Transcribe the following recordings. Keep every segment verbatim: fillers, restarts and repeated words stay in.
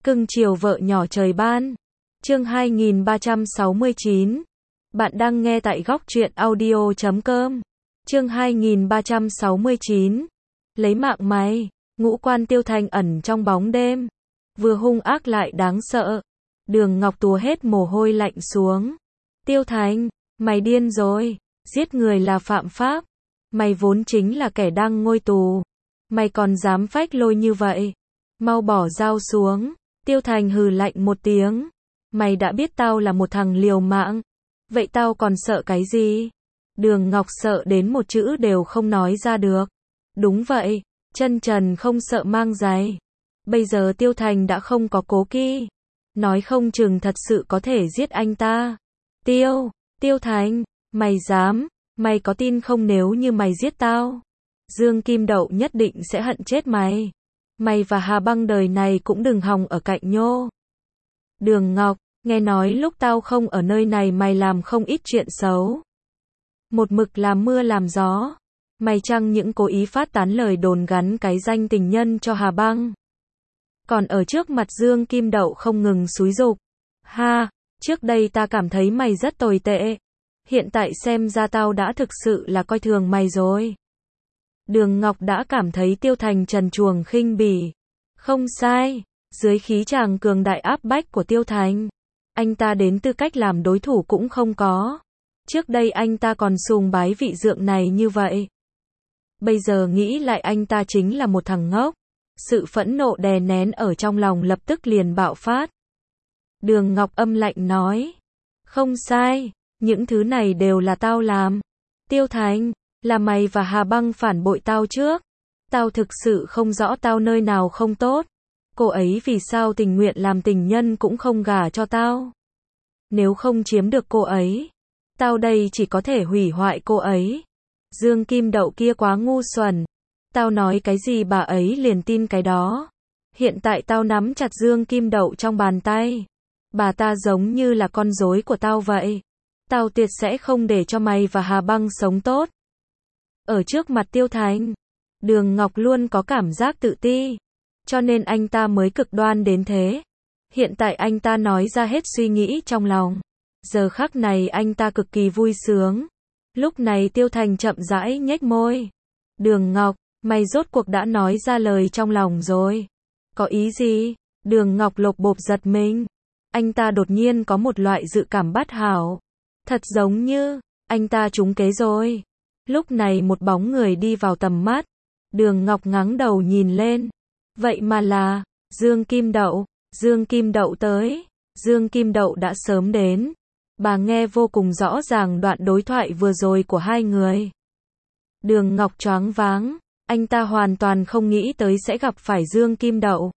Cưng chiều vợ nhỏ trời ban. Chương hai nghìn ba trăm sáu mươi chín. Bạn đang nghe tại góc truyện audio chấm com. Chương hai nghìn ba trăm sáu mươi chín. Lấy mạng mày. Ngũ quan Tiêu Thành ẩn trong bóng đêm, vừa hung ác lại đáng sợ. Đường Ngọc túa hết mồ hôi lạnh xuống. Tiêu Thành, mày điên rồi, giết người là phạm pháp. Mày vốn chính là kẻ đang ngồi tù. Mày còn dám phách lối như vậy. Mau bỏ dao xuống. Tiêu Thành hừ lạnh một tiếng. Mày đã biết tao là một thằng liều mạng. Vậy tao còn sợ cái gì? Đường Ngọc sợ đến một chữ đều không nói ra được. Đúng vậy, chân trần không sợ mang giày. Bây giờ Tiêu Thành đã không có cố kỵ. Nói không chừng thật sự có thể giết anh ta. Tiêu, Tiêu Thành, mày dám, mày có tin không nếu như mày giết tao? Dương Kim Đậu nhất định sẽ hận chết mày. Mày và Hà Băng đời này cũng đừng hòng ở cạnh nhô. Đường Ngọc, nghe nói lúc tao không ở nơi này mày làm không ít chuyện xấu. Một mực làm mưa làm gió. Mày chăng những cố ý phát tán lời đồn gắn cái danh tình nhân cho Hà Băng. Còn ở trước mặt Dương Kim Đậu không ngừng xúi giục. Ha, trước đây ta cảm thấy mày rất tồi tệ. Hiện tại xem ra tao đã thực sự là coi thường mày rồi. Đường Ngọc đã cảm thấy Tiêu Thành trần truồng khinh bỉ. Không sai, dưới khí tràng cường đại áp bách của Tiêu Thành, anh ta đến tư cách làm đối thủ cũng không có. Trước đây anh ta còn sùng bái vị dượng này như vậy. Bây giờ nghĩ lại anh ta chính là một thằng ngốc. Sự phẫn nộ đè nén ở trong lòng lập tức liền bạo phát. Đường Ngọc âm lạnh nói. Không sai, những thứ này đều là tao làm. Tiêu Thành, là mày và Hà Băng phản bội tao trước. Tao thực sự không rõ tao nơi nào không tốt. Cô ấy vì sao tình nguyện làm tình nhân cũng không gả cho tao. Nếu không chiếm được cô ấy, tao đây chỉ có thể hủy hoại cô ấy. Dương Kim Đậu kia quá ngu xuẩn. Tao nói cái gì bà ấy liền tin cái đó. Hiện tại tao nắm chặt Dương Kim Đậu trong bàn tay. Bà ta giống như là con rối của tao vậy. Tao tuyệt sẽ không để cho mày và Hà Băng sống tốt. Ở trước mặt Tiêu Thành, Đường Ngọc luôn có cảm giác tự ti. Cho nên anh ta mới cực đoan đến thế. Hiện tại anh ta nói ra hết suy nghĩ trong lòng. Giờ khắc này anh ta cực kỳ vui sướng. Lúc này Tiêu Thành chậm rãi nhếch môi. Đường Ngọc, mày rốt cuộc đã nói ra lời trong lòng rồi. Có ý gì? Đường Ngọc lột bột giật mình. Anh ta đột nhiên có một loại dự cảm bất hảo. Thật giống như, anh ta trúng kế rồi. Lúc này một bóng người đi vào tầm mắt. Đường Ngọc ngẩng đầu nhìn lên. Vậy mà là, Dương Kim Đậu. Dương Kim Đậu tới. Dương Kim Đậu đã sớm đến. Bà nghe vô cùng rõ ràng đoạn đối thoại vừa rồi của hai người. Đường Ngọc choáng váng. Anh ta hoàn toàn không nghĩ tới sẽ gặp phải Dương Kim Đậu.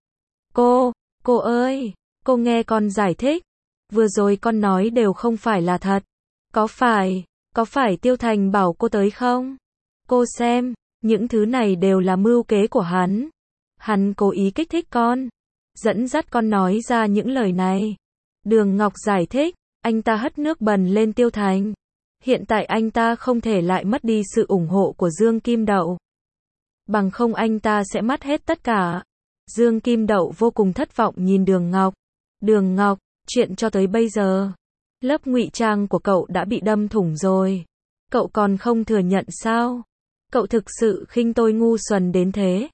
Cô, cô ơi, cô nghe con giải thích. Vừa rồi con nói đều không phải là thật. Có phải, có phải Tiêu Thành bảo cô tới không? Cô xem, những thứ này đều là mưu kế của hắn. Hắn cố ý kích thích con, dẫn dắt con nói ra những lời này. Đường Ngọc giải thích, anh ta hất nước bẩn lên Tiêu Thành. Hiện tại anh ta không thể lại mất đi sự ủng hộ của Dương Kim Đậu. Bằng không anh ta sẽ mất hết tất cả. Dương Kim Đậu vô cùng thất vọng nhìn Đường Ngọc. Đường Ngọc, chuyện cho tới bây giờ, lớp ngụy trang của cậu đã bị đâm thủng rồi. Cậu còn không thừa nhận sao? Cậu thực sự khinh tôi ngu xuẩn đến thế.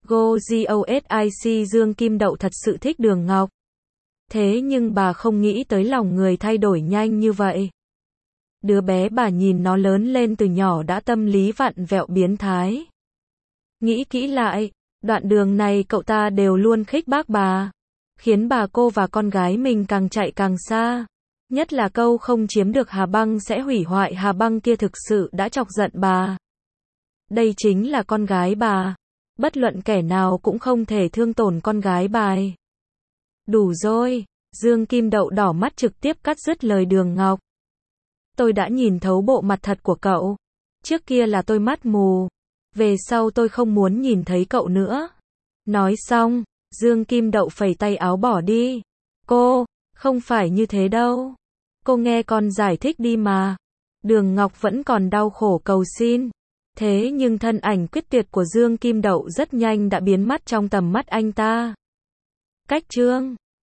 Gosic Dương Kim Đậu thật sự thích Đường Ngọc. Thế nhưng bà không nghĩ tới lòng người thay đổi nhanh như vậy. Đứa bé bà nhìn nó lớn lên từ nhỏ đã tâm lý vặn vẹo biến thái. Nghĩ kỹ lại, đoạn đường này cậu ta đều luôn khích bác bà. Khiến bà cô và con gái mình càng chạy càng xa. Nhất là câu không chiếm được Hà Băng sẽ hủy hoại Hà Băng kia thực sự đã chọc giận bà. Đây chính là con gái bà. Bất luận kẻ nào cũng không thể thương tổn con gái bà. Đủ rồi, Dương Kim Đậu đỏ mắt trực tiếp cắt dứt lời Đường Ngọc. Tôi đã nhìn thấu bộ mặt thật của cậu. Trước kia là tôi mắt mù. Về sau tôi không muốn nhìn thấy cậu nữa. Nói xong, Dương Kim Đậu phẩy tay áo bỏ đi. Cô, không phải như thế đâu. Cô nghe con giải thích đi mà. Đường Ngọc vẫn còn đau khổ cầu xin. Thế nhưng thân ảnh quyết tuyệt của Dương Kim Đậu rất nhanh đã biến mất trong tầm mắt anh ta. Cách chương